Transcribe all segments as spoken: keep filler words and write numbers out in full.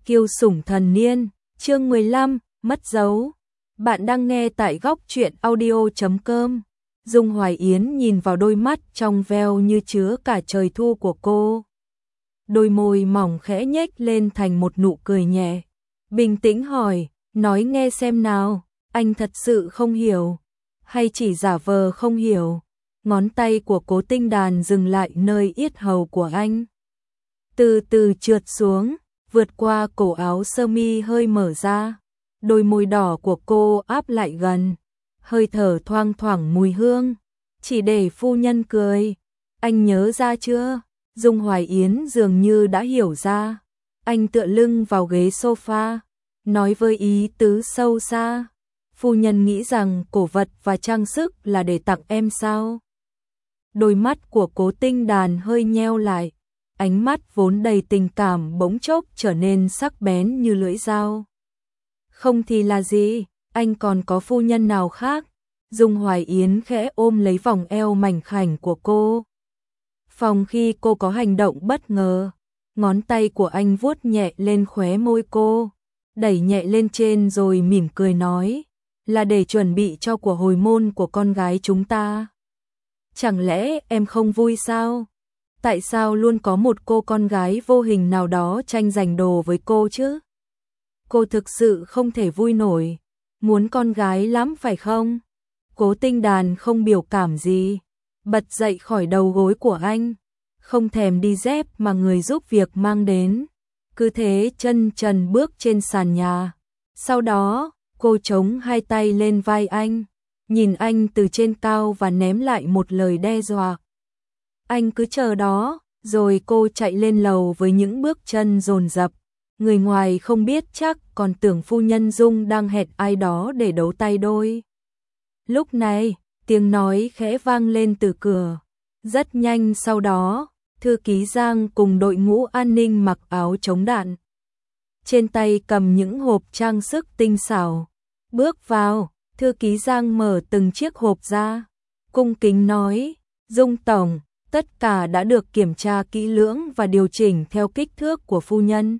Kiêu sủng thần niên, chương mười lăm, mất dấu. Bạn đang nghe tại góc truyện audio chấm com. Dung Hoài Yến nhìn vào đôi mắt trong veo như chứa cả trời thu của cô. Đôi môi mỏng khẽ nhếch lên thành một nụ cười nhẹ. Bình tĩnh hỏi, nói nghe xem nào, anh thật sự không hiểu, hay chỉ giả vờ không hiểu? Ngón tay của Cố Tinh Đàn dừng lại nơi yết hầu của anh. Từ từ trượt xuống, vượt qua cổ áo sơ mi hơi mở ra. Đôi môi đỏ của cô áp lại gần, hơi thở thoang thoảng mùi hương. Chỉ để phu nhân cười. Anh nhớ ra chưa? Dung Hoài Yến dường như đã hiểu ra. Anh tựa lưng vào ghế sofa, nói với ý tứ sâu xa. Phu nhân nghĩ rằng cổ vật và trang sức là để tặng em sao? Đôi mắt của Cố Tinh Đàn hơi nheo lại. Ánh mắt vốn đầy tình cảm bỗng chốc trở nên sắc bén như lưỡi dao. Không thì là gì, anh còn có phu nhân nào khác? Dung Hoài Yến khẽ ôm lấy vòng eo mảnh khảnh của cô. Phòng khi cô có hành động bất ngờ, ngón tay của anh vuốt nhẹ lên khóe môi cô, đẩy nhẹ lên trên rồi mỉm cười nói, là để chuẩn bị cho cuộc hồi môn của con gái chúng ta. Chẳng lẽ em không vui sao? Tại sao luôn có một cô con gái vô hình nào đó tranh giành đồ với cô chứ? Cô thực sự không thể vui nổi, muốn con gái lắm phải không? Cố Tinh Đàn không biểu cảm gì, bật dậy khỏi đầu gối của anh, không thèm đi dép mà người giúp việc mang đến. Cứ thế chân trần bước trên sàn nhà. Sau đó, cô chống hai tay lên vai anh, nhìn anh từ trên cao và ném lại một lời đe dọa. Anh cứ chờ đó, rồi cô chạy lên lầu với những bước chân dồn dập. Người ngoài không biết chắc còn tưởng phu nhân Dung đang hẹn ai đó để đấu tay đôi. Lúc này, tiếng nói khẽ vang lên từ cửa. Rất nhanh sau đó, thư ký Giang cùng đội ngũ an ninh mặc áo chống đạn, trên tay cầm những hộp trang sức tinh xảo. Bước vào, thư ký Giang mở từng chiếc hộp ra, cung kính nói, Dung tổng, tất cả đã được kiểm tra kỹ lưỡng và điều chỉnh theo kích thước của phu nhân.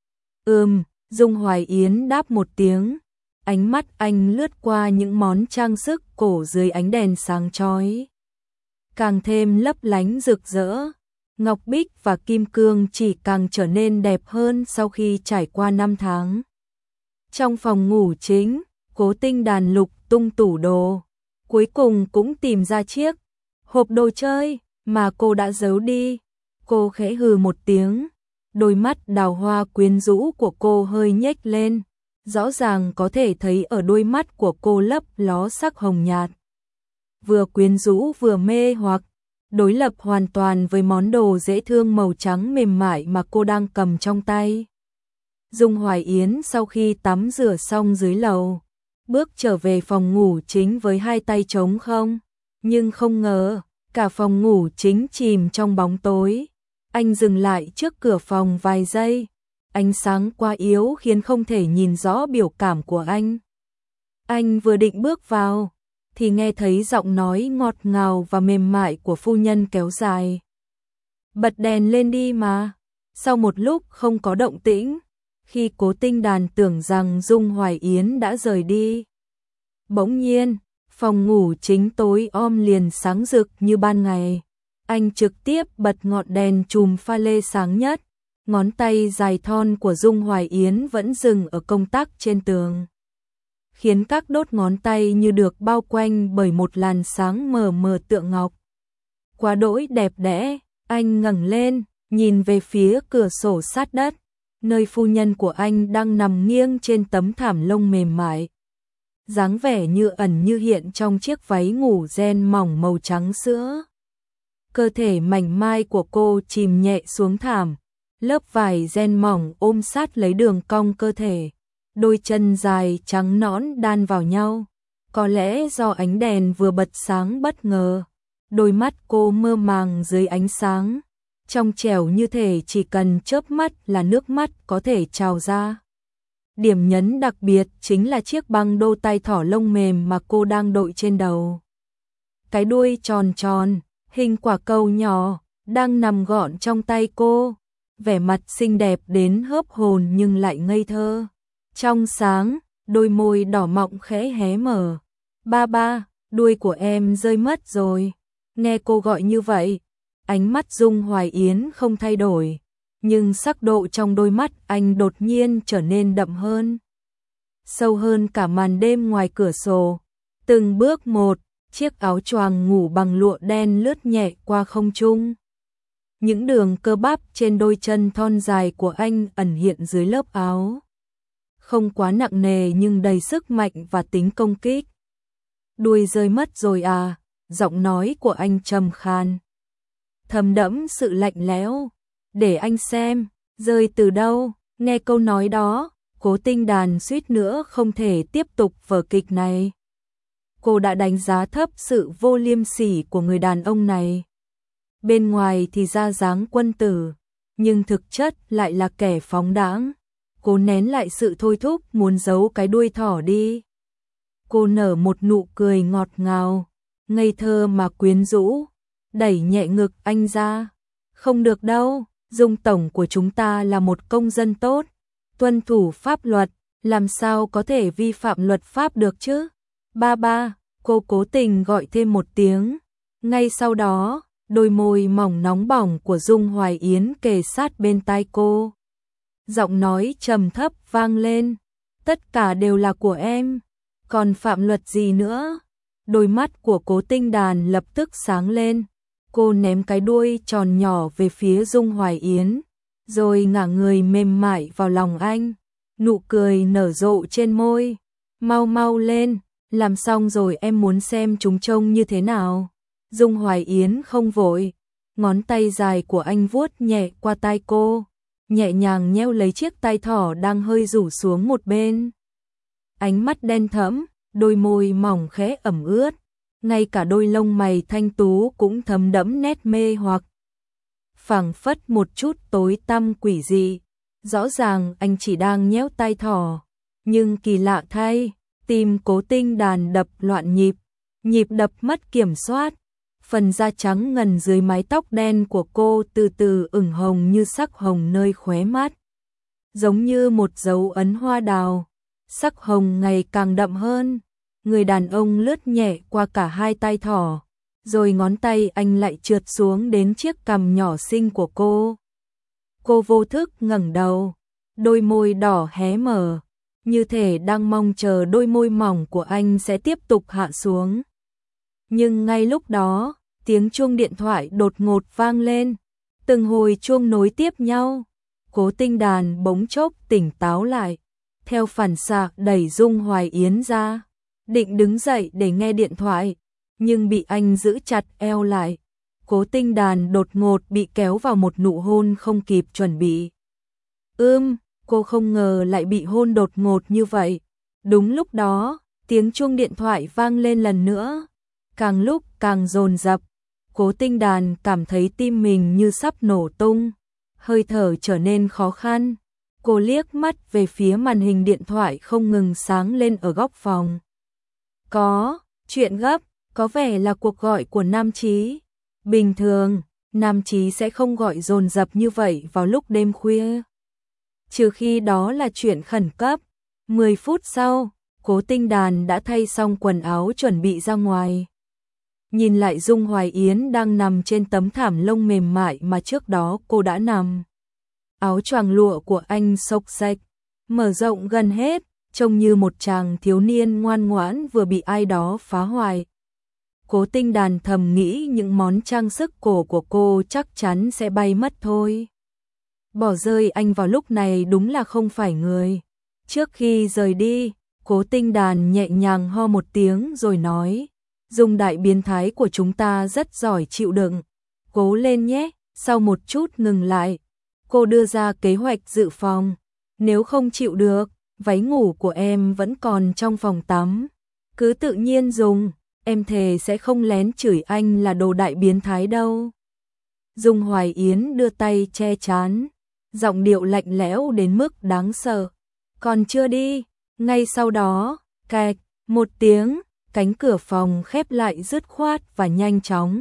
Ừm, Dung Hoài Yến đáp một tiếng, ánh mắt anh lướt qua những món trang sức cổ dưới ánh đèn sáng chói, càng thêm lấp lánh rực rỡ. Ngọc bích và kim cương chỉ càng trở nên đẹp hơn sau khi trải qua năm tháng. Trong phòng ngủ chính, Cố Tinh Đàn lục tung tủ đồ, cuối cùng cũng tìm ra chiếc hộp đồ chơi mà cô đã giấu đi. Cô khẽ hừ một tiếng, đôi mắt đào hoa quyến rũ của cô hơi nhếch lên, rõ ràng có thể thấy ở đôi mắt của cô lấp ló sắc hồng nhạt, vừa quyến rũ vừa mê hoặc, đối lập hoàn toàn với món đồ dễ thương màu trắng mềm mại mà cô đang cầm trong tay. Dung Hoài Yến sau khi tắm rửa xong dưới lầu, bước trở về phòng ngủ chính với hai tay trống không, nhưng không ngờ, cả phòng ngủ chính chìm trong bóng tối. Anh dừng lại trước cửa phòng vài giây, ánh sáng quá yếu khiến không thể nhìn rõ biểu cảm của anh. Anh vừa định bước vào, thì nghe thấy giọng nói ngọt ngào và mềm mại của phu nhân kéo dài. Bật đèn lên đi mà. Sau một lúc không có động tĩnh, khi Cố Tinh Đàn tưởng rằng Dung Hoài Yến đã rời đi, bỗng nhiên, phòng ngủ chính tối om liền sáng rực như ban ngày. Anh trực tiếp bật ngọn đèn chùm pha lê sáng nhất, ngón tay dài thon của Dung Hoài Yến vẫn dừng ở công tắc trên tường, khiến các đốt ngón tay như được bao quanh bởi một làn sáng mờ mờ tựa ngọc. Quá đỗi đẹp đẽ, anh ngẩng lên, nhìn về phía cửa sổ sát đất, nơi phu nhân của anh đang nằm nghiêng trên tấm thảm lông mềm mại. Dáng vẻ như ẩn như hiện trong chiếc váy ngủ ren mỏng màu trắng sữa. Cơ thể mảnh mai của cô chìm nhẹ xuống thảm, lớp vải ren mỏng ôm sát lấy đường cong cơ thể. Đôi chân dài trắng nõn đan vào nhau, có lẽ do ánh đèn vừa bật sáng bất ngờ. Đôi mắt cô mơ màng dưới ánh sáng, trong trẻo như thể chỉ cần chớp mắt là nước mắt có thể trào ra. Điểm nhấn đặc biệt chính là chiếc băng đô tay thỏ lông mềm mà cô đang đội trên đầu. Cái đuôi tròn tròn, hình quả cầu nhỏ, đang nằm gọn trong tay cô. vẻ mặt xinh đẹp đến hớp hồn nhưng lại ngây thơ. Trong sáng, đôi môi đỏ mọng khẽ hé mở. Ba ba, đuôi của em rơi mất rồi. Nghe cô gọi như vậy, ánh mắt Dung Hoài Yến không thay đổi, nhưng sắc độ trong đôi mắt anh đột nhiên trở nên đậm hơn, sâu hơn cả màn đêm ngoài cửa sổ. Từng bước một, chiếc áo choàng ngủ bằng lụa đen lướt nhẹ qua không trung. Những đường cơ bắp trên đôi chân thon dài của anh ẩn hiện dưới lớp áo. Không quá nặng nề nhưng đầy sức mạnh và tính công kích. Đuôi rơi mất rồi à? Giọng nói của anh trầm khan, thầm đẫm sự lạnh lẽo. Để anh xem, rơi từ đâu? Nghe câu nói đó, Cố Tinh Đàn suýt nữa không thể tiếp tục vở kịch này. Cô đã đánh giá thấp sự vô liêm sỉ của người đàn ông này. Bên ngoài thì ra dáng quân tử, nhưng thực chất lại là kẻ phóng đãng. Cô nén lại sự thôi thúc muốn giấu cái đuôi thỏ đi. Cô nở một nụ cười ngọt ngào, ngây thơ mà quyến rũ, đẩy nhẹ ngực anh ra. Không được đâu, Dung tổng của chúng ta là một công dân tốt, tuân thủ pháp luật, làm sao có thể vi phạm luật pháp được chứ? Ba ba, cô cố tình gọi thêm một tiếng. Ngay sau đó, đôi môi mỏng nóng bỏng của Dung Hoài Yến kề sát bên tai cô. Giọng nói trầm thấp vang lên, tất cả đều là của em, còn phạm luật gì nữa? Đôi mắt của Cố Tinh Đàn lập tức sáng lên, cô ném cái đuôi tròn nhỏ về phía Dung Hoài Yến, rồi ngả người mềm mại vào lòng anh, nụ cười nở rộ trên môi. Mau mau lên, làm xong rồi em muốn xem chúng trông như thế nào. Dung Hoài Yến không vội, ngón tay dài của anh vuốt nhẹ qua tai cô, nhẹ nhàng nheo lấy chiếc tai thỏ đang hơi rủ xuống một bên. Ánh mắt đen thẫm, đôi môi mỏng khẽ ẩm ướt, ngay cả đôi lông mày thanh tú cũng thấm đẫm nét mê hoặc. Phảng phất một chút tối tăm quỷ dị, rõ ràng anh chỉ đang nhéo tai thỏ, nhưng kỳ lạ thay, tim Cố Tinh Đàn đập loạn nhịp, nhịp đập mất kiểm soát. Phần da trắng ngần dưới mái tóc đen của cô từ từ ửng hồng như sắc hồng nơi khóe mắt, giống như một dấu ấn hoa đào, sắc hồng ngày càng đậm hơn. Người đàn ông lướt nhẹ qua cả hai tai thỏ, rồi ngón tay anh lại trượt xuống đến chiếc cằm nhỏ xinh của cô. Cô vô thức ngẩng đầu, đôi môi đỏ hé mở, như thể đang mong chờ đôi môi mỏng của anh sẽ tiếp tục hạ xuống. Nhưng ngay lúc đó, tiếng chuông điện thoại đột ngột vang lên, từng hồi chuông nối tiếp nhau. Cố Tinh Đàn bỗng chốc tỉnh táo lại, theo phản xạ đẩy Dung Hoài Yến ra, định đứng dậy để nghe điện thoại, nhưng bị anh giữ chặt eo lại. Cố Tinh Đàn đột ngột bị kéo vào một nụ hôn không kịp chuẩn bị. Ưm, cô không ngờ lại bị hôn đột ngột như vậy. Đúng lúc đó, tiếng chuông điện thoại vang lên lần nữa, càng lúc càng dồn dập. Cố Tinh Đàn cảm thấy tim mình như sắp nổ tung, hơi thở trở nên khó khăn. Cô liếc mắt về phía màn hình điện thoại không ngừng sáng lên ở góc phòng. Có, chuyện gấp, có vẻ là cuộc gọi của Nam Chí. Bình thường, Nam Chí sẽ không gọi dồn dập như vậy vào lúc đêm khuya, trừ khi đó là chuyện khẩn cấp. mười phút sau, Cố Tinh Đàn đã thay xong quần áo chuẩn bị ra ngoài. Nhìn lại Dung Hoài Yến đang nằm trên tấm thảm lông mềm mại mà trước đó cô đã nằm. Áo choàng lụa của anh xộc xệch, mở rộng gần hết, trông như một chàng thiếu niên ngoan ngoãn vừa bị ai đó phá hoại. Cố Tinh Đàn thầm nghĩ những món trang sức cổ của cô chắc chắn sẽ bay mất thôi. Bỏ rơi anh vào lúc này đúng là không phải người. Trước khi rời đi, Cố Tinh Đàn nhẹ nhàng ho một tiếng rồi nói, Dung đại biến thái của chúng ta rất giỏi chịu đựng, cố lên nhé. Sau một chút ngừng lại, cô đưa ra kế hoạch dự phòng. Nếu không chịu được, váy ngủ của em vẫn còn trong phòng tắm, cứ tự nhiên dùng, em thề sẽ không lén chửi anh là đồ đại biến thái đâu. Dung Hoài Yến đưa tay che trán, giọng điệu lạnh lẽo đến mức đáng sợ. Còn chưa đi, ngay sau đó, cạch, một tiếng, cánh cửa phòng khép lại dứt khoát và nhanh chóng.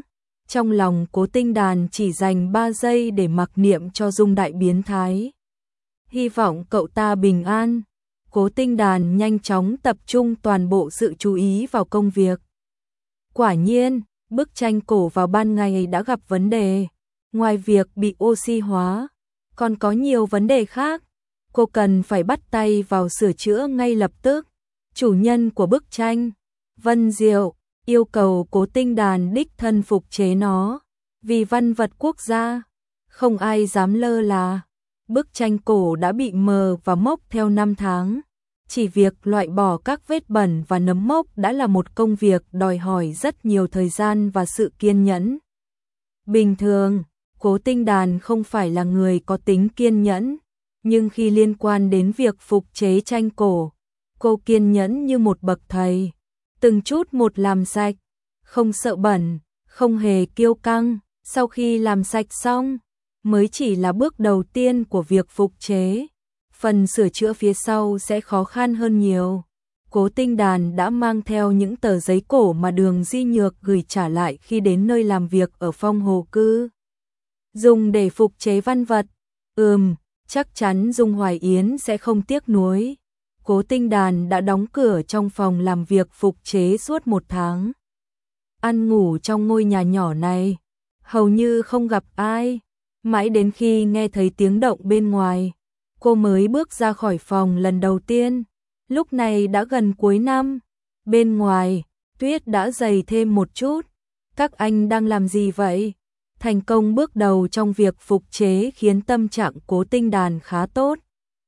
Trong lòng Cố Tinh Đàn chỉ dành ba giây để mặc niệm cho Dung đại biến thái. Hy vọng cậu ta bình an. Cố Tinh Đàn nhanh chóng tập trung toàn bộ sự chú ý vào công việc. Quả nhiên, bức tranh cổ vào ban ngày đã gặp vấn đề. Ngoài việc bị oxy hóa, còn có nhiều vấn đề khác. Cô cần phải bắt tay vào sửa chữa ngay lập tức. Chủ nhân của bức tranh, Vân Diệu, yêu cầu Cố Tinh Đàn đích thân phục chế nó. Vì văn vật quốc gia, không ai dám lơ là. Bức tranh cổ đã bị mờ và mốc theo năm tháng. Chỉ việc loại bỏ các vết bẩn và nấm mốc đã là một công việc đòi hỏi rất nhiều thời gian và sự kiên nhẫn. Bình thường, Cố Tinh Đàn không phải là người có tính kiên nhẫn, nhưng khi liên quan đến việc phục chế tranh cổ, cô kiên nhẫn như một bậc thầy. Từng chút một làm sạch, không sợ bẩn, không hề kiêu căng. Sau khi làm sạch xong, mới chỉ là bước đầu tiên của việc phục chế. Phần sửa chữa phía sau sẽ khó khăn hơn nhiều. Cố Tinh Đàn đã mang theo những tờ giấy cổ mà Đường Di Nhược gửi trả lại khi đến nơi làm việc ở Phong Hồ Cư. Dùng để phục chế văn vật. Ừm, chắc chắn Dung Hoài Yến sẽ không tiếc nuối. Cố Tinh Đàn đã đóng cửa trong phòng làm việc phục chế suốt một tháng. Ăn ngủ trong ngôi nhà nhỏ này, hầu như không gặp ai. Mãi đến khi nghe thấy tiếng động bên ngoài, cô mới bước ra khỏi phòng lần đầu tiên. Lúc này đã gần cuối năm, bên ngoài, tuyết đã dày thêm một chút. Các anh đang làm gì vậy? Thành công bước đầu trong việc phục chế khiến tâm trạng Cố Tinh Đàn khá tốt.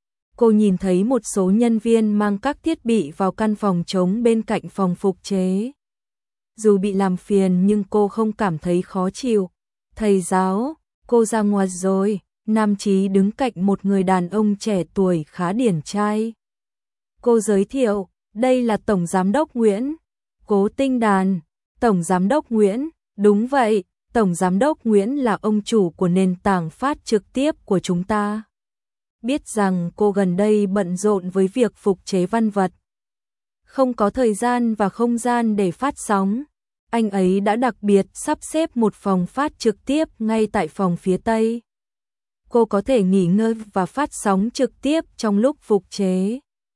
Cô nhìn thấy một số nhân viên mang các thiết bị vào căn phòng trống bên cạnh phòng phục chế. Dù bị làm phiền nhưng cô không cảm thấy khó chịu. Thầy giáo, cô ra ngoài rồi. Nam Chí đứng cạnh một người đàn ông trẻ tuổi khá điển trai. Cô giới thiệu, đây là Tổng Giám đốc Nguyễn. Cố Tinh Đàn, Tổng Giám đốc Nguyễn, đúng vậy, Tổng Giám đốc Nguyễn là ông chủ của nền tảng phát trực tiếp của chúng ta. Biết rằng cô gần đây bận rộn với việc phục chế văn vật, không có thời gian và không gian để phát sóng. Anh ấy đã đặc biệt sắp xếp một phòng phát trực tiếp ngay tại phòng phía Tây. Cô có thể nghỉ ngơi và phát sóng trực tiếp trong lúc phục chế.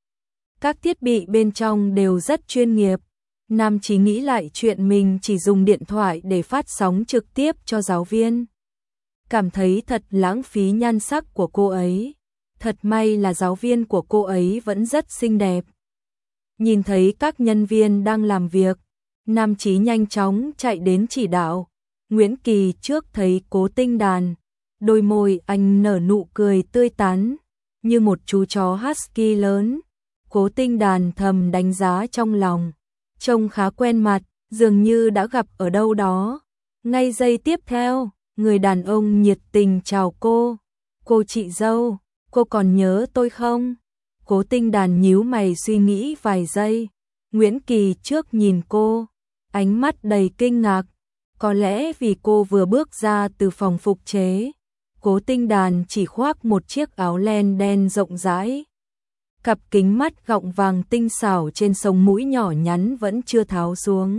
Các thiết bị bên trong đều rất chuyên nghiệp. Nam Chí nghĩ lại chuyện mình chỉ dùng điện thoại để phát sóng trực tiếp cho giáo viên. Cảm thấy thật lãng phí nhan sắc của cô ấy. Thật may là giáo viên của cô ấy vẫn rất xinh đẹp. Nhìn thấy các nhân viên đang làm việc, Nam Chí nhanh chóng chạy đến chỉ đạo. Nguyễn Kỳ trước thấy Cố Tinh Đàn, đôi môi anh nở nụ cười tươi tắn, như một chú chó husky lớn. Cố Tinh Đàn thầm đánh giá trong lòng, trông khá quen mặt, dường như đã gặp ở đâu đó. Ngay giây tiếp theo, người đàn ông nhiệt tình chào cô. Cô chị dâu, cô còn nhớ tôi không? Cố Tinh Đàn nhíu mày suy nghĩ vài giây. Nguyễn Kỳ trước nhìn cô, ánh mắt đầy kinh ngạc. Có lẽ vì cô vừa bước ra từ phòng phục chế. Cố Tinh Đàn chỉ khoác một chiếc áo len đen rộng rãi. Cặp kính mắt gọng vàng tinh xảo trên sống mũi nhỏ nhắn vẫn chưa tháo xuống.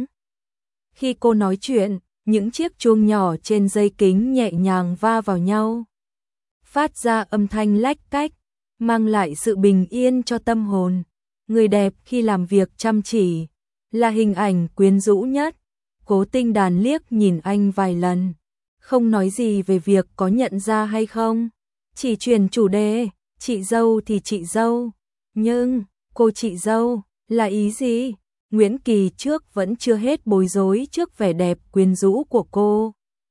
Khi cô nói chuyện, những chiếc chuông nhỏ trên dây kính nhẹ nhàng va vào nhau, phát ra âm thanh lách cách, mang lại sự bình yên cho tâm hồn. Người đẹp khi làm việc chăm chỉ là hình ảnh quyến rũ nhất. Cố Tinh Đàn liếc nhìn anh vài lần, không nói gì về việc có nhận ra hay không, chỉ chuyển chủ đề. Chị dâu thì chị dâu, nhưng cô chị dâu là ý gì? Nguyễn Kỳ trước vẫn chưa hết bối rối trước vẻ đẹp quyến rũ của cô.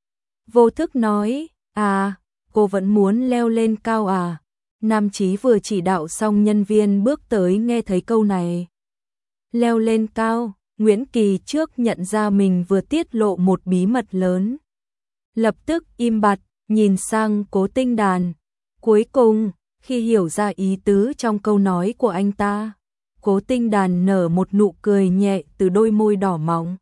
Vô thức nói, à, cô vẫn muốn leo lên cao à? Nam Chí vừa chỉ đạo xong nhân viên bước tới nghe thấy câu này. Leo lên cao, Nguyễn Kỳ trước nhận ra mình vừa tiết lộ một bí mật lớn. Lập tức im bặt, nhìn sang Cố Tinh Đàn. Cuối cùng, khi hiểu ra ý tứ trong câu nói của anh ta, Cố Tinh Đàn nở một nụ cười nhẹ từ đôi môi đỏ mọng.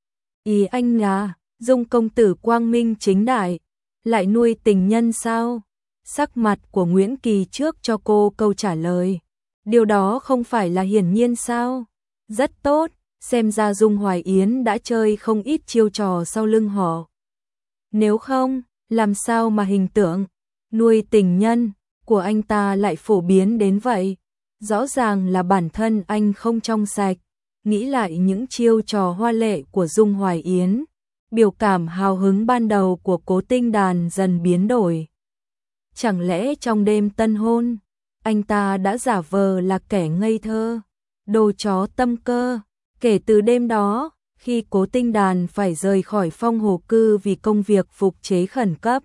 Ý anh là, Dung công tử quang minh chính đại, lại nuôi tình nhân sao? Sắc mặt của Nguyễn Kỳ trước cho cô câu trả lời. Điều đó không phải là hiển nhiên sao? Rất tốt, xem ra Dung Hoài Yến đã chơi không ít chiêu trò sau lưng họ. Nếu không, làm sao mà hình tượng nuôi tình nhân của anh ta lại phổ biến đến vậy? Rõ ràng là bản thân anh không trong sạch. Nghĩ lại những chiêu trò hoa lệ của Dung Hoài Yến, biểu cảm hào hứng ban đầu của Cố Tinh Đàn dần biến đổi. Chẳng lẽ trong đêm tân hôn, anh ta đã giả vờ là kẻ ngây thơ, đồ chó tâm cơ? Kể từ đêm đó, khi Cố Tinh Đàn phải rời khỏi Phong Hồ Cư vì công việc phục chế khẩn cấp,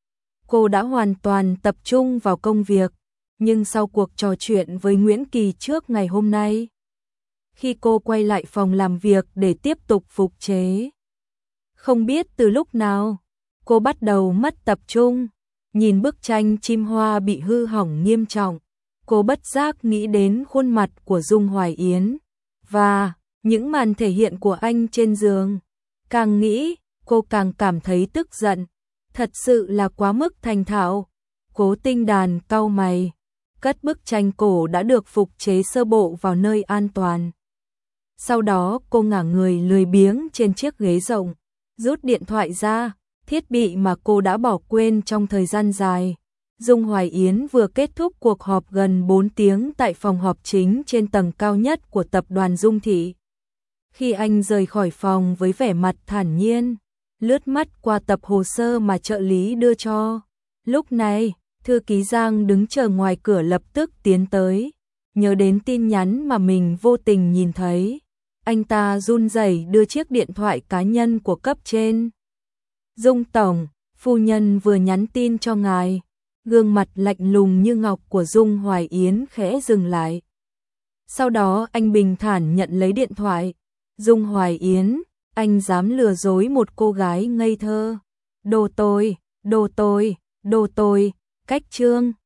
cô đã hoàn toàn tập trung vào công việc. Nhưng sau cuộc trò chuyện với Nguyễn Kỳ trước ngày hôm nay, khi cô quay lại phòng làm việc để tiếp tục phục chế, không biết từ lúc nào, cô bắt đầu mất tập trung. Nhìn bức tranh chim hoa bị hư hỏng nghiêm trọng, cô bất giác nghĩ đến khuôn mặt của Dung Hoài Yến và những màn thể hiện của anh trên giường. Càng nghĩ, cô càng cảm thấy tức giận. Thật sự là quá mức thành thạo. Cố Tinh Đàn cau mày, cất bức tranh cổ đã được phục chế sơ bộ vào nơi an toàn. Sau đó cô ngả người lười biếng trên chiếc ghế rộng, rút điện thoại ra, thiết bị mà cô đã bỏ quên trong thời gian dài. Dung Hoài Yến vừa kết thúc cuộc họp gần bốn tiếng tại phòng họp chính trên tầng cao nhất của tập đoàn Dung Thị. Khi anh rời khỏi phòng với vẻ mặt thản nhiên, lướt mắt qua tập hồ sơ mà trợ lý đưa cho. Lúc này, thư ký Giang đứng chờ ngoài cửa lập tức tiến tới. Nhớ đến tin nhắn mà mình vô tình nhìn thấy, anh ta run rẩy đưa chiếc điện thoại cá nhân của cấp trên. Dung tổng, phu nhân vừa nhắn tin cho ngài. Gương mặt lạnh lùng như ngọc của Dung Hoài Yến khẽ dừng lại. Sau đó anh bình thản nhận lấy điện thoại. Dung Hoài Yến, anh dám lừa dối một cô gái ngây thơ. Đồ tôi, đồ tôi, đồ tôi, cách chương.